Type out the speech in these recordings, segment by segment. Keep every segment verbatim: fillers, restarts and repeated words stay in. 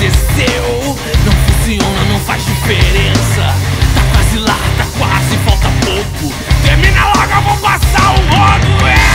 aconteceu. Não funciona, não faz diferença. Tá quase lá, tá quase, falta pouco. Termina logo, eu vou passar o rodo, é!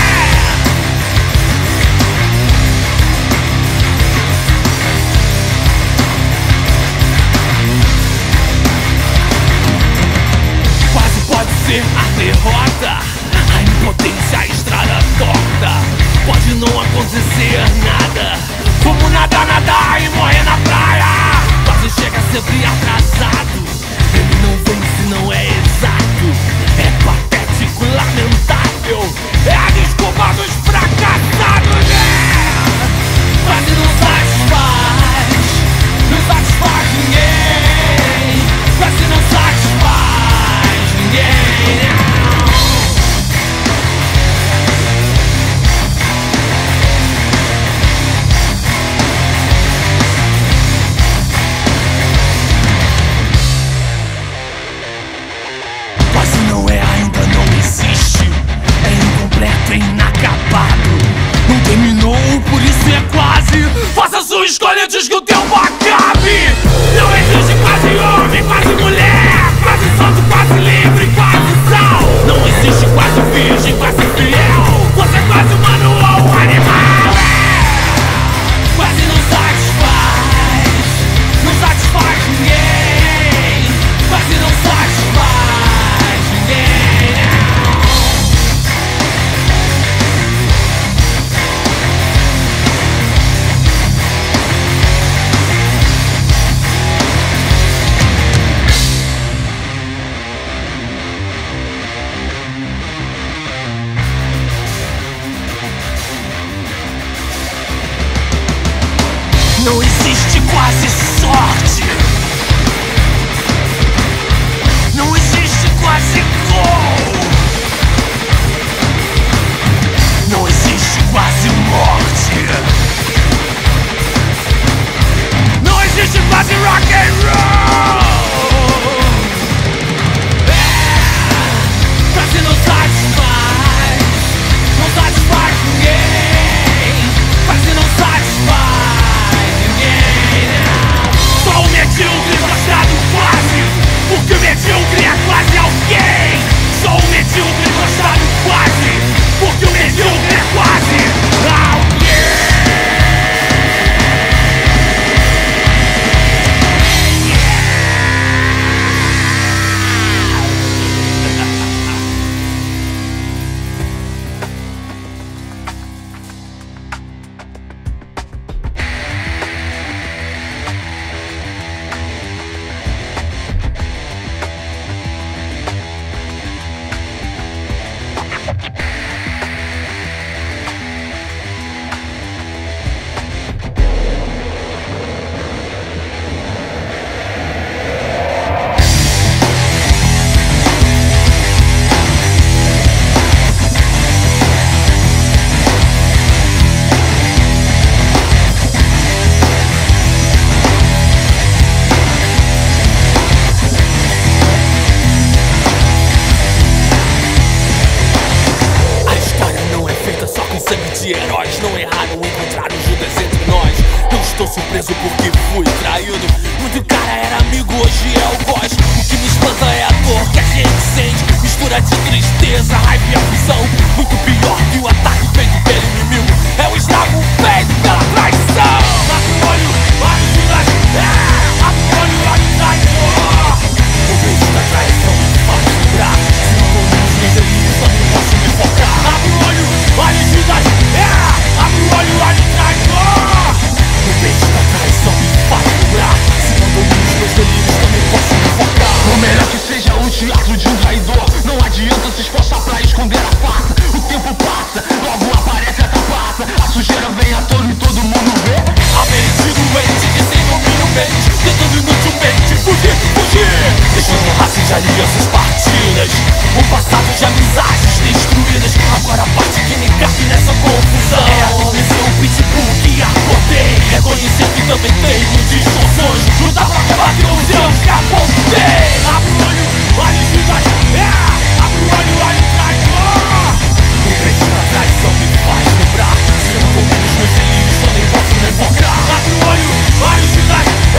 Quase pode ser a derrota, a impotência, a estrada torta. Pode não acontecer nada, como nada, nadar e morrer na praia. Quase chega sempre atrasado, ele não vem se não é exato. É patético, lamentável, é a desculpa dos fracassados, é! Quase não satisfaz, não satisfaz ninguém. Quase não satisfaz ninguém, não. Quase não é, ainda não existe. É incompleto, é inacabado. Não terminou, por isso é quase. Faça sua escolha antes que o tempo acabe. Não existe quase homem, quase mulher, quase santo, quase livre, quase sal. Não existe quase virgem, quase fiel. Você é quase humano ou animal, é! Quase não satisfaz, não satisfaz ninguém. Quase não satisfaz ninguém, não. Não existe quase sorte. Não existe quase gol. Não existe quase morte. Não existe quase rock and roll. É, quase não satisfaz, não satisfaz ninguém. Quase não satisfaz ninguém, não. Só o medíocre mostrado quase, porque o medíocre é quase alguém. Só o medíocre mostrado quase, porque o medíocre é quase alguém. De heróis, não erraram, encontraram Judas entre nós. Não estou surpreso porque fui traído. Muito cara era amigo, hoje é algoz. O que me espanta é a dor que a gente sente, mistura de tristeza, raiva e aflição. Muito pior que o ataque feito pelo inimigo é o estrago feito pela traição. Abre o olho, olha Judas, é, abre o olho, olha o traidor. O beijo da traição me faz lembrar. Se não vou nos meus delírios, só não posso me focar. Abre o olho, olha Judas, é, abre o olho, olha o traidor. O beijo da traição me faz lembrar. Se não vou nos meus delírios, também posso me focar. Por melhor que seja o teatro de um traidor, não adianta se esforçar pra esconder a farsa. O tempo passa, logo aparece a trapaça. A sujeira vem à tona e todo mundo vê. Aperdido doente que sem domínio mente, tentando inutilmente fugir, fugir. Deixando raças de alianças partidas, um passado de amizades destruídas. Agora a parte que me cabe nessa confusão é adormecer o pitbull que acordei. Reconhecer que também tenho distorções, lutar pra combater os erros que apontei. Abre o olho, olha Judas, é, abre o olho, olha o traidor. O beijo da traição me faz lembrar. Se eu não vou nos meus delírios, também posso me focar. Abre o olho, olha Judas,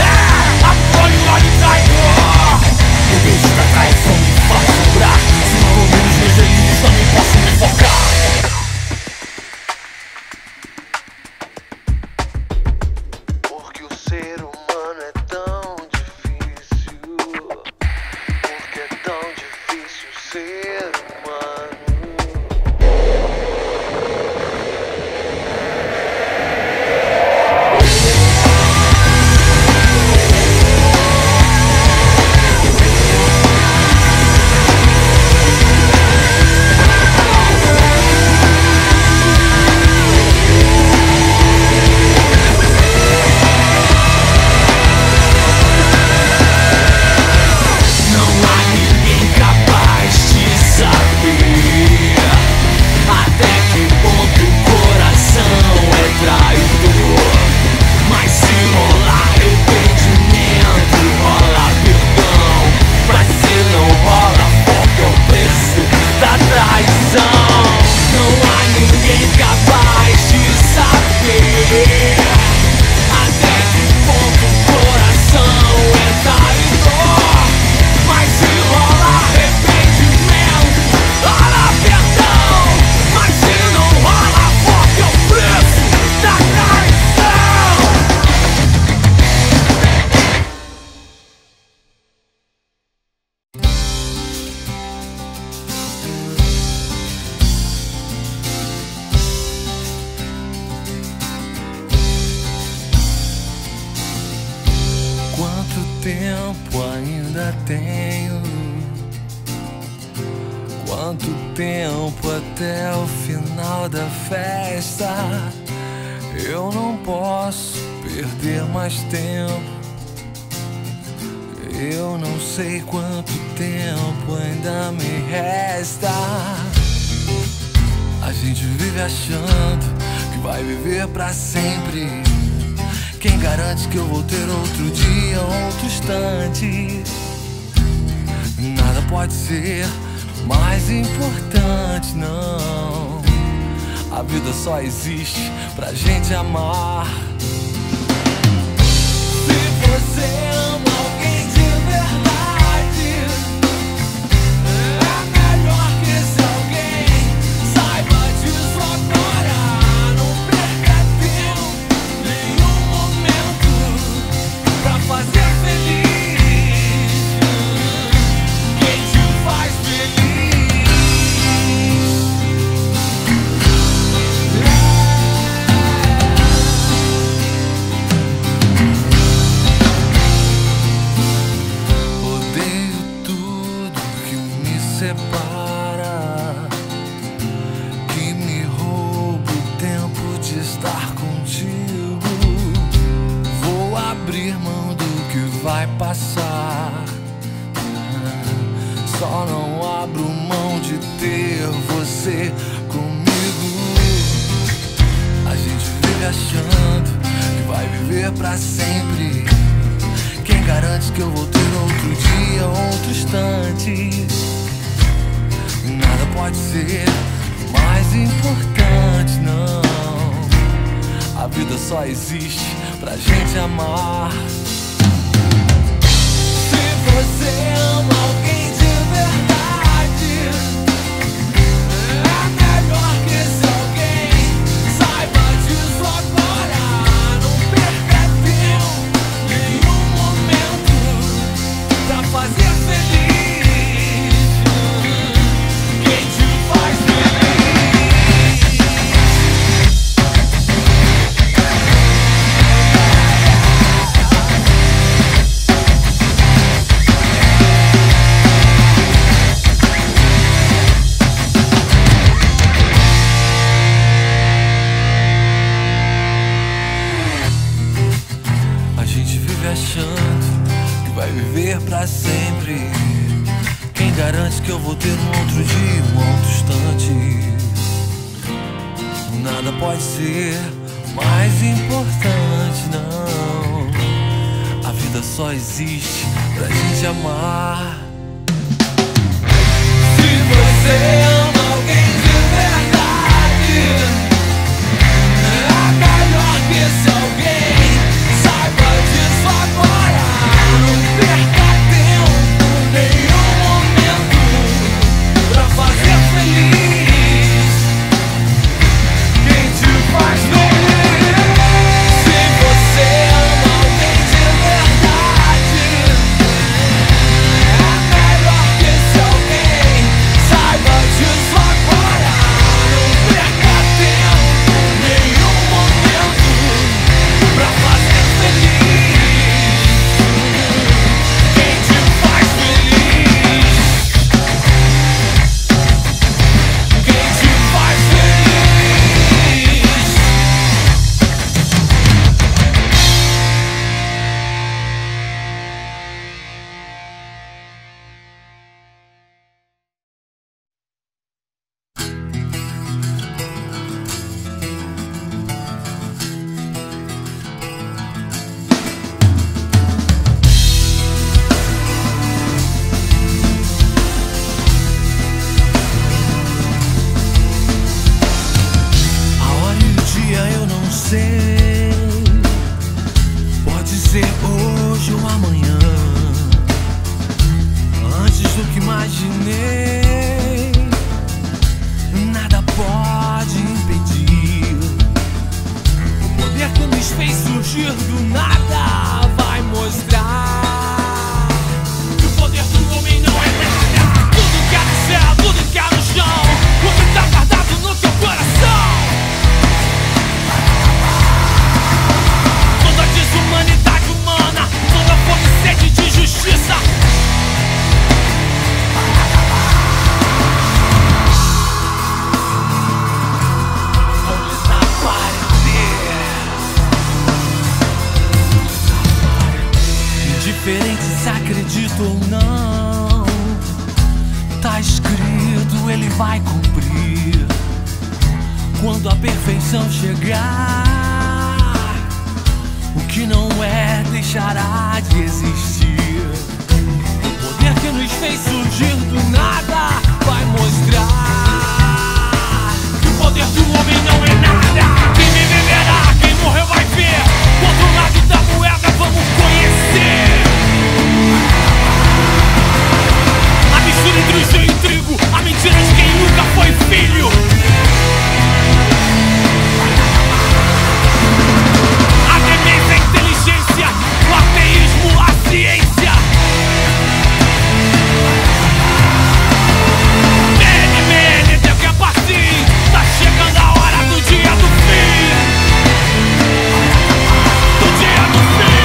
tempo ainda tenho? Quanto tempo até o final da festa? Eu não posso perder mais tempo. Eu não sei quanto tempo ainda me resta. A gente vive achando que vai viver pra sempre. Quem garante que eu vou ter outro dia, outro instante? Nada pode ser mais importante, não. A vida só existe pra gente amar. Se você ama alguém de verdade, é melhor que esse alguém saiba disso agora. Não perca tempo, nenhum momento pra fazer feliz quem te faz feliz. Separa, que me rouba o tempo de estar contigo. Vou abrir mão do que vai passar. Só não abro mão de ter você comigo. A gente vive achando que vai viver pra sempre. Quem garante que eu vou ter outro dia, outro instante? Nada pode ser mais importante, não. A vida só existe pra gente amar. Se você ama alguém de verdade, é melhor que esse alguém saiba disso agora. Não perca tempo, nenhum momento pra fazer feliz. Achando que vai viver pra sempre. Quem garante que eu vou ter um outro dia, um outro instante? Nada pode ser mais importante, não. A vida só existe pra gente amar. Se você ama alguém de verdade, é melhor que esse alguém saiba disso agora. Não perca tempo, nenhum momento pra fazer feliz quem te faz feliz. Se você ama alguém de verdade, é melhor que esse alguém saiba disso agora. Não perca tempo, nenhum momento pra fazer feliz. Pode ser hoje ou amanhã, antes do que imaginei. Nada pode impedir o poder que nos fez surgir do nada. Vai mostrar que o poder do homem não é nada. Tudo que há no céu, tudo que há no chão, o que tá guardado no teu coração. Toda desumanidade humana, toda fome e sede de justiça. acredito ou não, tá escrito, ele vai cumprir. Quando a perfeição chegar, o que não é deixará de existir. O poder que nos fez surgir do nada vai mostrar que o poder do homem não é nada. Quem vive verá, quem morreu vai ver. O outro lado da moeda vamos conhecer. A mistura entre o joio e o trigo, a mentira de quem nunca foi filho. A demência, a inteligência, o ateísmo, a ciência. Mene, mene, teu que é passinho, tá chegando a hora do dia do fim. Do dia do fim.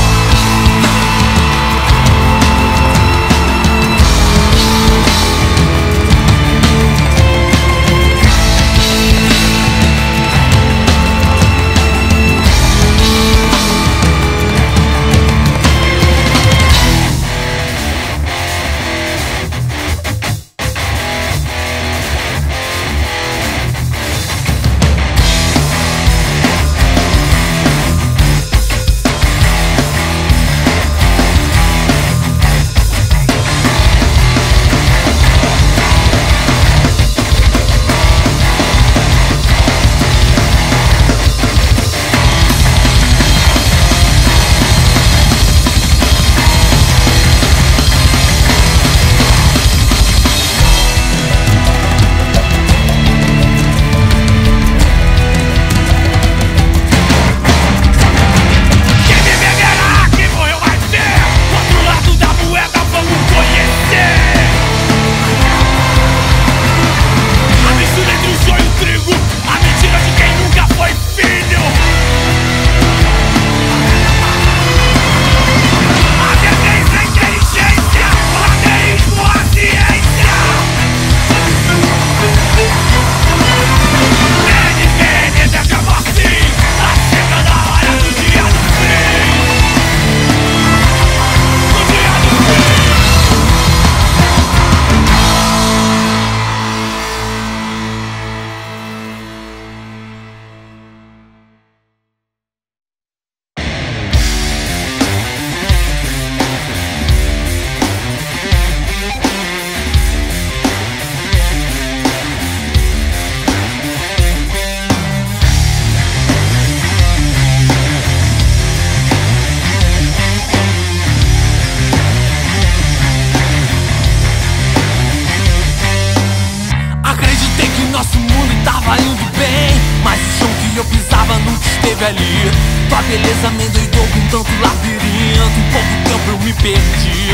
Ali. Tua beleza me endoidou com tanto labirinto. Em pouco tempo eu me perdi.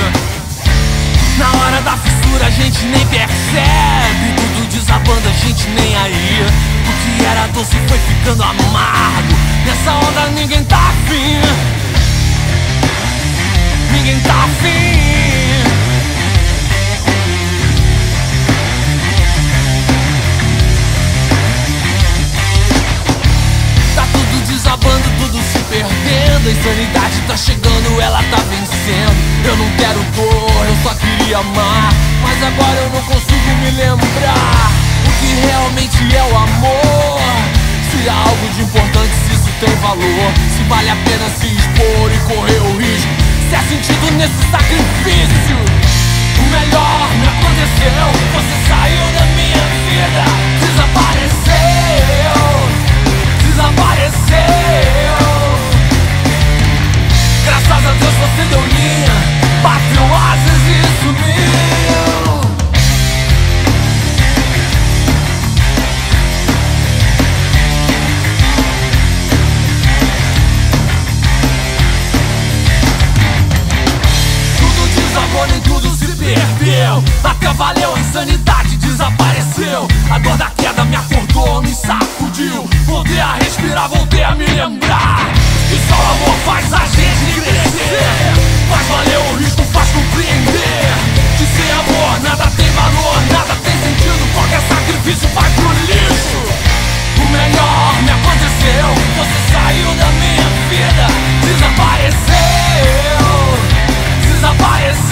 Na hora da fissura a gente nem percebe. Tudo desabando, a gente nem aí. O que era doce foi ficando amargo. Nessa onda ninguém tá afim. Ninguém tá afim. Desabando, tudo se perdendo. A insanidade tá chegando, ela tá vencendo. Eu não quero dor, eu só queria amar. Mas agora eu não consigo me lembrar o que realmente é o amor. Se há algo de importante, se isso tem valor, se vale a pena se expor e correr o risco, se há sentido nesse sacrifício. O melhor me aconteceu, você saiu da minha vida, desapareceu. Desapareceu. Graças a Deus você deu linha, bateu asas e sumiu. Tudo desabou, nem tudo se perdeu. Até valeu, a insanidade desapareceu. A dor da queda me acordou, me sacudiu. Voltei a respirar, voltei a me lembrar que só o amor faz a gente crescer. Faz valer o risco, faz compreender que sem amor nada tem valor, nada tem sentido. Qualquer sacrifício vai pro lixo. O melhor me aconteceu, você saiu da minha vida, desapareceu. Desapareceu.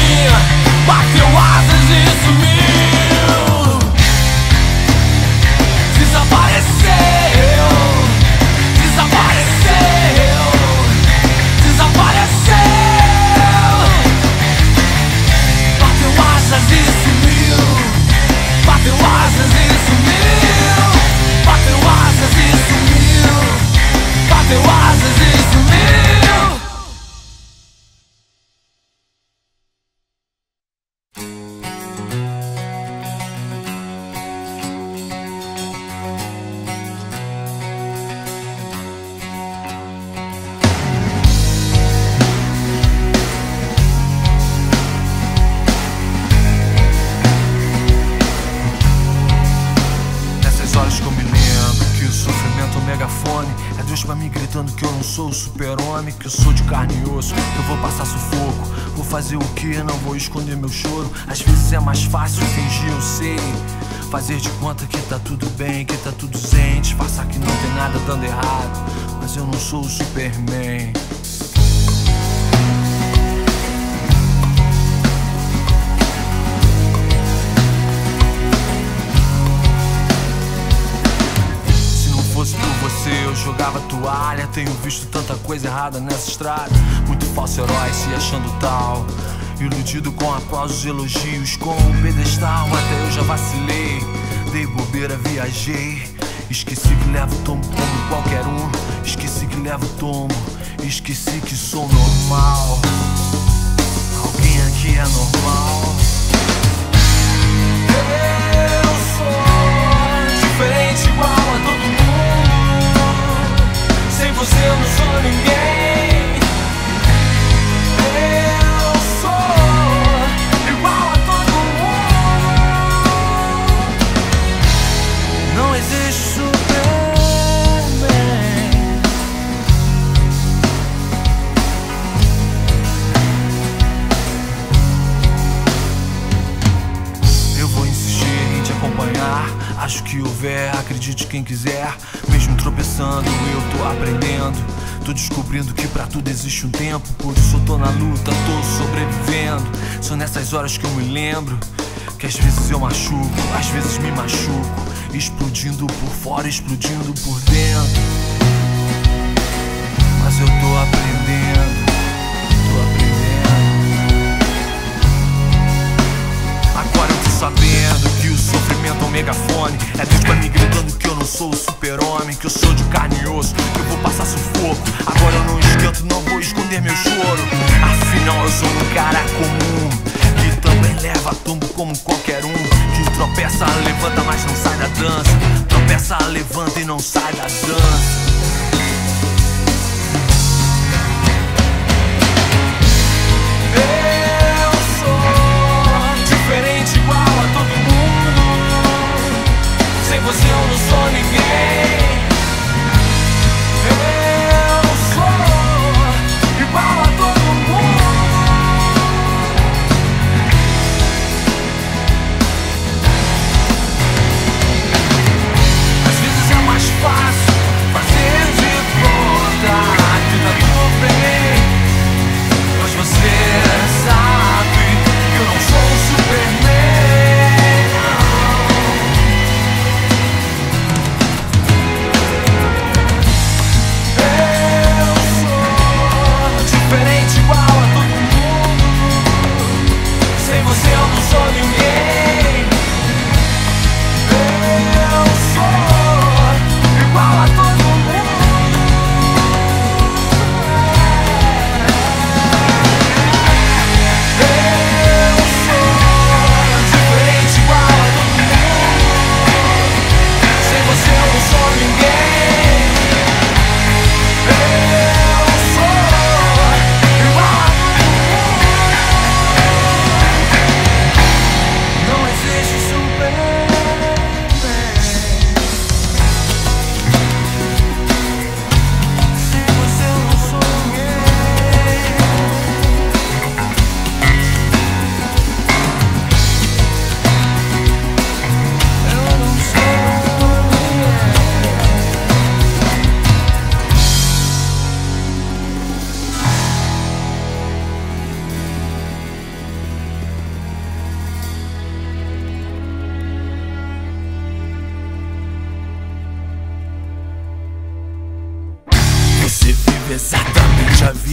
vinha, bateu asas e sumiu. Desapareceu, desapareceu, desapareceu. Bateu asas e sumiu, bateu asas e sumiu, bateu asas e sumiu, bateu asas e sumiu. É Deus pra mim gritando que eu não sou o super-homem, que eu sou de carne e osso, que eu vou passar sufoco. Vou fazer o que? Não vou esconder meu choro. Às vezes é mais fácil fingir, eu sei. Fazer de conta que tá tudo bem, que tá tudo zen. Disfarçar que não tem nada dando errado, mas eu não sou o Superman. Eu jogava toalha, tenho visto tanta coisa errada nessa estrada. Muito falso herói se achando tal, iludido com aplausos e elogios, com um pedestal. Até eu já vacilei, dei bobeira, viajei. Esqueci que levo tombo como qualquer um. Esqueci que levo tombo, esqueci que sou normal. Alguém aqui é normal? Eu sou diferente igual a todo mundo. Sem você eu não sou ninguém. Eu sou igual a todo mundo. Não existe Superman. Eu vou insistir em te acompanhar. Acho que houver, acredite quem quiser. Mesmo tropeçando, eu tô aprendendo. Tô descobrindo que pra tudo existe um tempo. Por isso eu tô na luta, tô sobrevivendo. São nessas horas que eu me lembro que às vezes eu machuco, às vezes me machuco. Explodindo por fora, explodindo por dentro. Mas eu tô aprendendo, tô aprendendo. Agora eu tô sabendo que o sofrimento é um megafone. É Deus pra mim gritando que eu não sou o super-homem, que eu sou de carne e osso, que eu vou passar sufoco. Agora eu não esquento, não vou esconder meu choro. Afinal eu sou um cara comum, que também leva tombo como qualquer um. Que tropeça, levanta, mas não sai da dança. Tropeça, levanta e não sai da dança. Eu sou diferente igual a todo mundo. Sem você eu não sou ninguém. Eu sou igual a todo mundo. Às vezes é mais fácil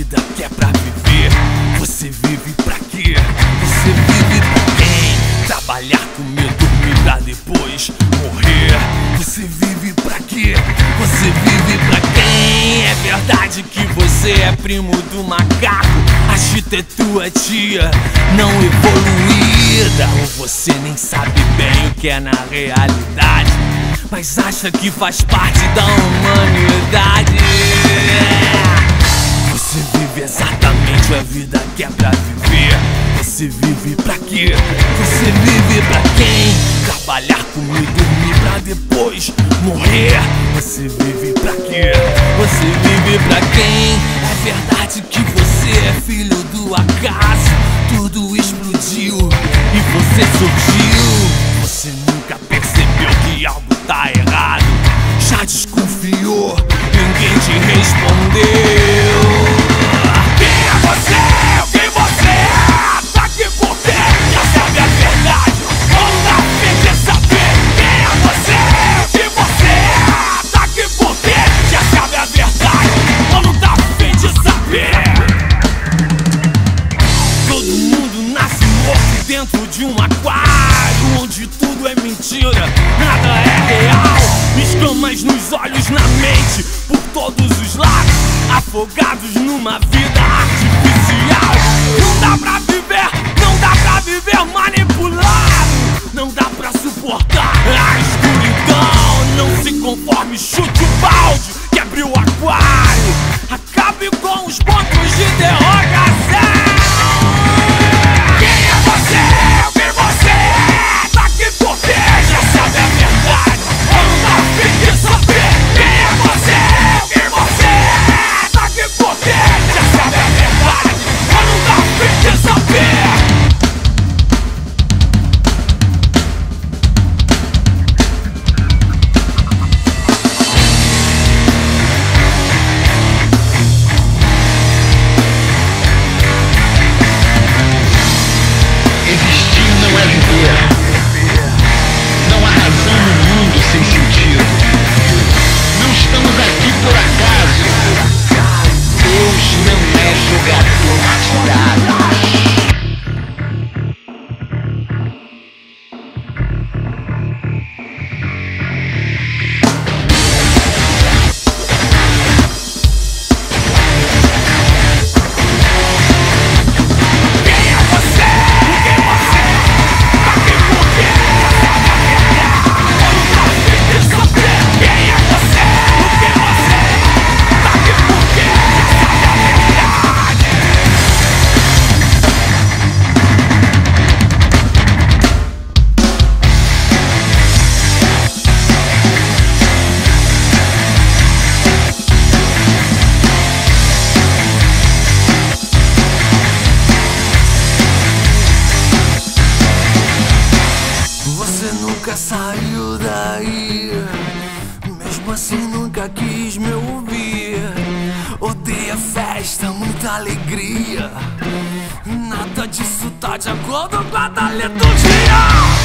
vida que é pra viver. Você vive pra quê? Você vive pra quem? Trabalhar, comer, dormir pra depois morrer. Você vive pra quê? Você vive pra quem? É verdade que você é primo do macaco. A Chita é tua tia, não evoluída. Ou você nem sabe bem o que é na realidade, mas acha que faz parte da humanidade. Você vive exatamente a vida que é pra viver. Você vive pra quê? Você vive pra quem? Trabalhar, comer, dormir pra depois morrer. Você vive pra quê? Você vive pra quem? É verdade que você é filho do acaso. Tudo explodiu e você surgiu. Você nunca percebeu que algo tá errado. Já desconfiou, ninguém te respondeu. Quem é você? Quem você é? Tá aqui por quê? Já sabe a verdade, ou tá afim de saber? Quem é você? Quem você é? Tá aqui por quê? Já sabe a verdade, ou não tá afim de saber? Todo mundo nasce morto dentro de um aquário, onde tudo é mentira, nada é real. Escamas nos olhos, na mente, por todos os lados, afogados numa vida artificial. Não dá pra viver, não dá pra viver manipulado. Não dá pra suportar a escuridão. Não se conforme, chute o balde, quebre o aquário, acabe com os pontos de interrogação. Quem é você? Quem você é? Tá aqui por quê? Já sabe a verdade, ou não tá afim de saber? Quem é você? Quem você é? Tá aqui por quê? Já sabe a verdade, ou não tá afim de saber? Existir não é viver. Não há razão no mundo sem sentido. Não estamos aqui por acaso. Deus não é jogador de dados. Quem é você? Quem você é? Tá aqui por quê? Já sabe a verdade, ou não tá afim de saber? Quem é você? Quem você é? Tá aqui por quê? Já sabe a verdade. Você nunca saiu daí, mesmo assim nunca quis me ouvir. Odeia festa, muita alegria, nada disso tá de acordo com a dali do dia.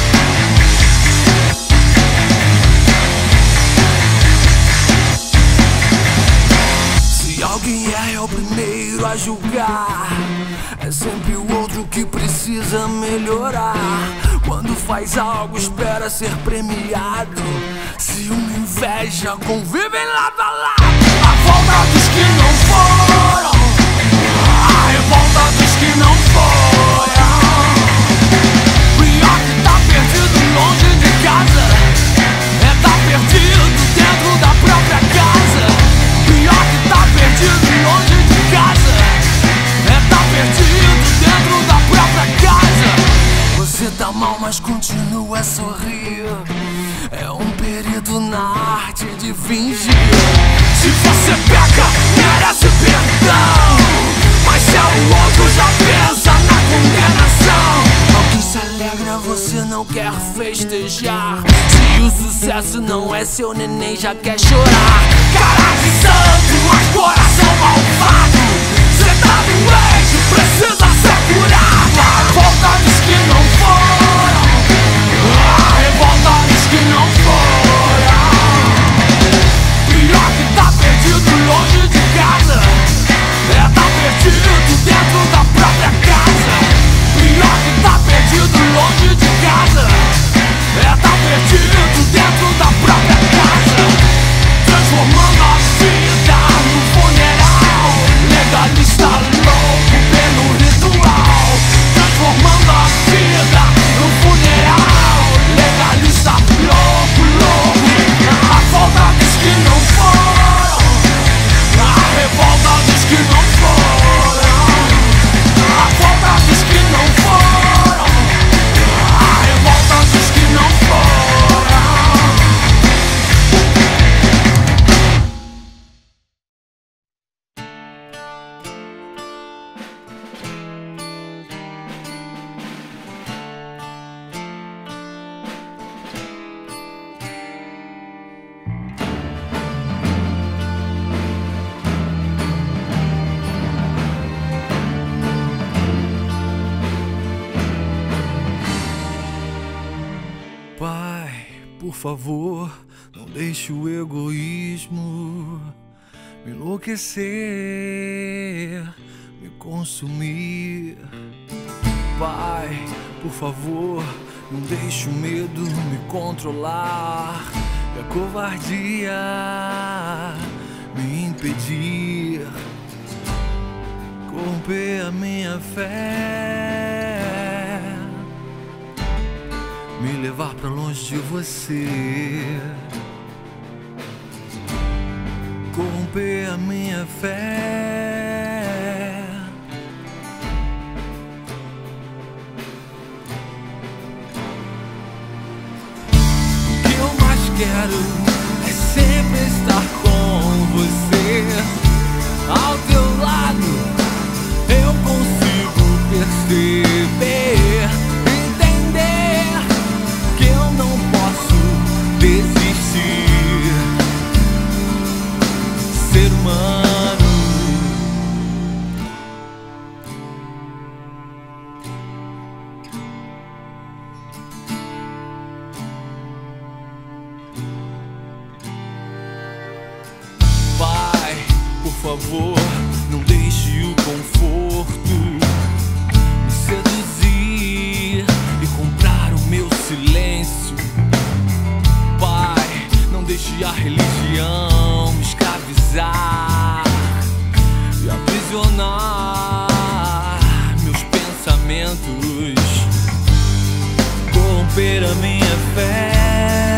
Se alguém é o primeiro a julgar, é sempre o outro que precisa melhorar. Quando faz algo, espera ser premiado. Ciúme, inveja, convivem lado a lado. A volta dos que não foram, a revolta dos que não foram. Pior que tá perdido longe de casa é tá perdido dentro da própria casa. Pior que tá perdido longe de casa é tá perdido dentro da própria casa. Você tá mal, mas continua a sorrir. É um perito na arte de fingir. Se você peca, merece perdão, mas se é o outro, já pensa na condenação. Alguém se alegra, você não quer festejar. Se o sucesso não é seu, neném já quer chorar. Cara de santo, mas coração malvado. Cê tá doente, precisa ser curado. A revolta dos que não foram, a revolta dos que não foram. Pior que tá perdido longe de casa é tá perdido por favor, não deixe o egoísmo me enlouquecer, me consumir. Pai, por favor, não deixe o medo me controlar e a covardia me impedir, corromper a minha fé, me levar pra longe de você, corromper a minha fé. O que eu mais quero é sempre estar com você, ao teu lado. Eu consigo perceber, entender que eu não posso desistir. Ser humano, Pai, por favor, não deixe o conforto me seduzir e comprar o meu silêncio. Pai, não deixe a religião me escravizar e aprisionar meus pensamentos, corromper a minha fé,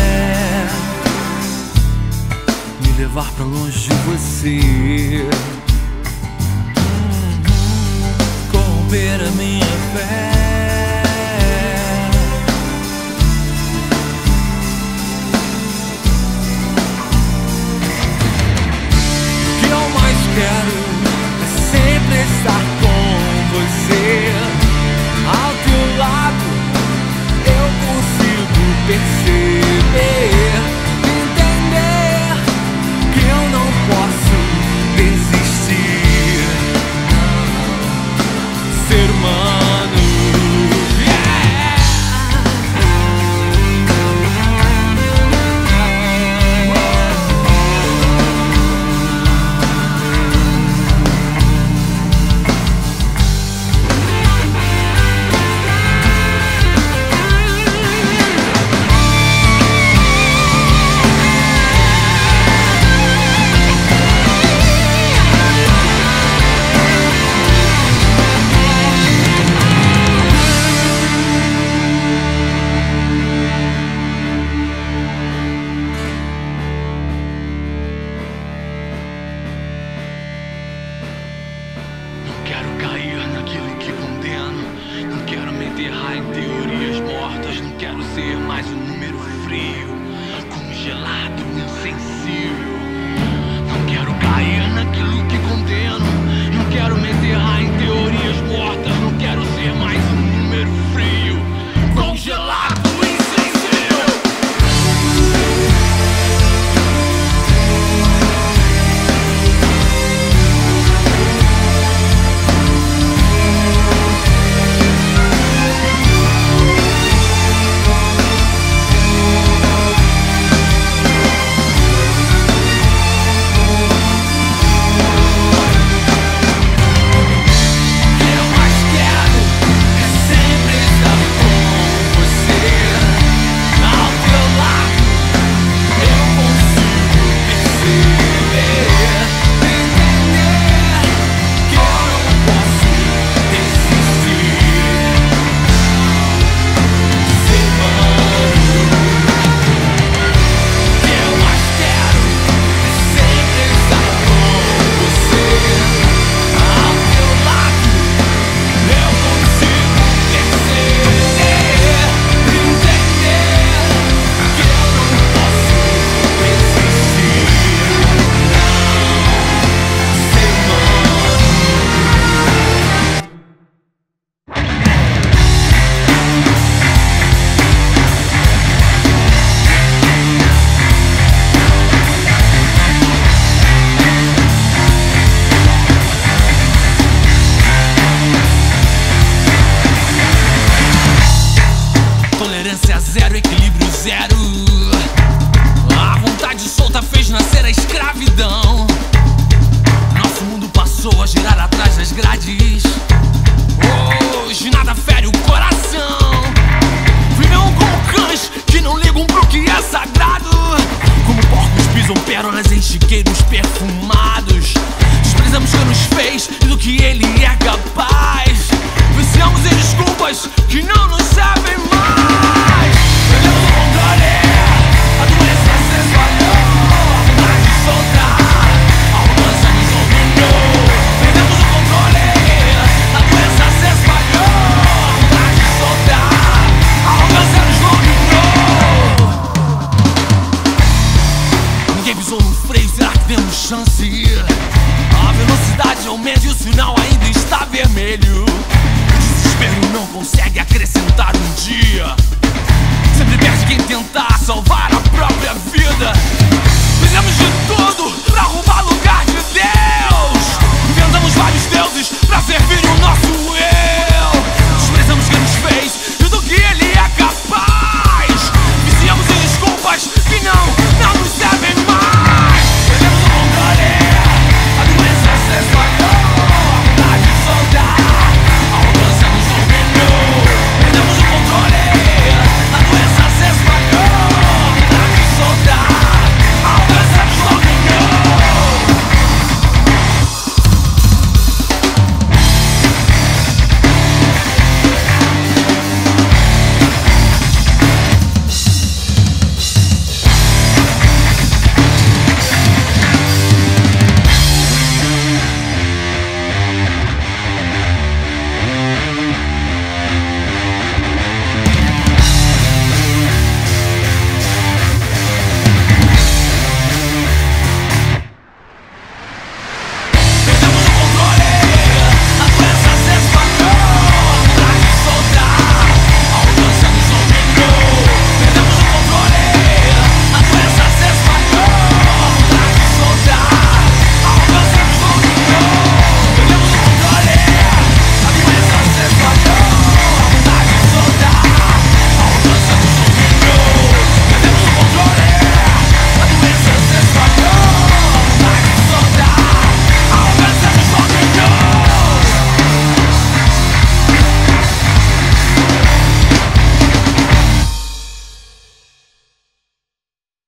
me levar pra longe de você, corromper a minha fé. Quero é sempre estar com você, ao teu lado. Eu consigo perceber, entender que eu não posso desistir. Ser humano, enterrar em teorias mortas. Não quero ser mais um número frio, congelado, insensível. Não quero cair naquilo que condeno. Não quero me enterrar em teorias mortas. Não quero ser mais um número frio, congelado, insensível. tolerância zero, equilíbrio zero. A vontade solta fez nascer a escravidão. Nosso mundo passou a girar atrás das grades. Hoje nada fere o coração. Vivemos como cães que não ligam pro que é sagrado. Como porcos pisam pérolas em chiqueiros perfumados. Desprezamos quem nos fez e do que ele é capaz. Viciamos em desculpas que não nos servem mais. Perdemos o controle, a doença se espalhou. A vontade de soltar, a arrogância nos dominou. Perdemos o controle, a doença se espalhou. A vontade de soltar, a arrogância nos dominou. Ninguém pisou no freio, será que temos chance? A velocidade aumenta e o sinal ainda está vermelho. O desespero não consegue acrescentar um dia.